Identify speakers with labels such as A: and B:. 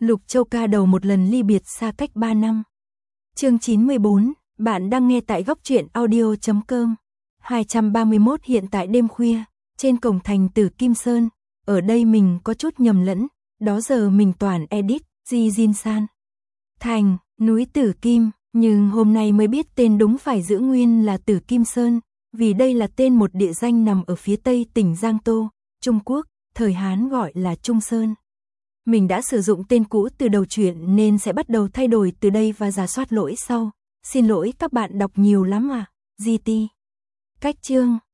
A: Lục Châu ca đầu một lần ly biệt xa cách 3 năm. Chương 94, bạn đang nghe tại góc truyện audio.com. 231 hiện tại đêm khuya, trên cổng thành Tử Kim Sơn, ở đây mình có chút nhầm lẫn, đó giờ mình toàn edit, Di Jin San. Thành, núi Tử Kim, nhưng hôm nay mới biết tên đúng phải giữ nguyên là Tử Kim Sơn, vì đây là tên một địa danh nằm ở phía tây tỉnh Giang Tô, Trung Quốc, thời Hán gọi là Trung Sơn. Mình đã sử dụng tên cũ từ đầu truyện nên sẽ bắt đầu thay đổi từ đây và rà soát lỗi sau. Xin lỗi các bạn đọc nhiều lắm à, GT. Cách chương,